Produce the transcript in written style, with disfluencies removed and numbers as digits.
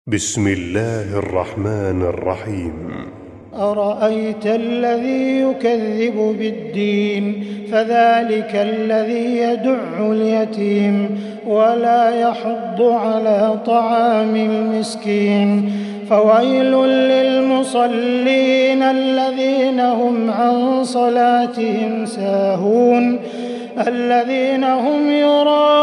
بسم الله الرحمن الرحيم. أرأيت الذي يكذب بالدين فذلك الذي يدع اليتيم ولا يحض على طعام المسكين فويل للمصلين الذين هم عن صلاتهم ساهون الذين هم يراءون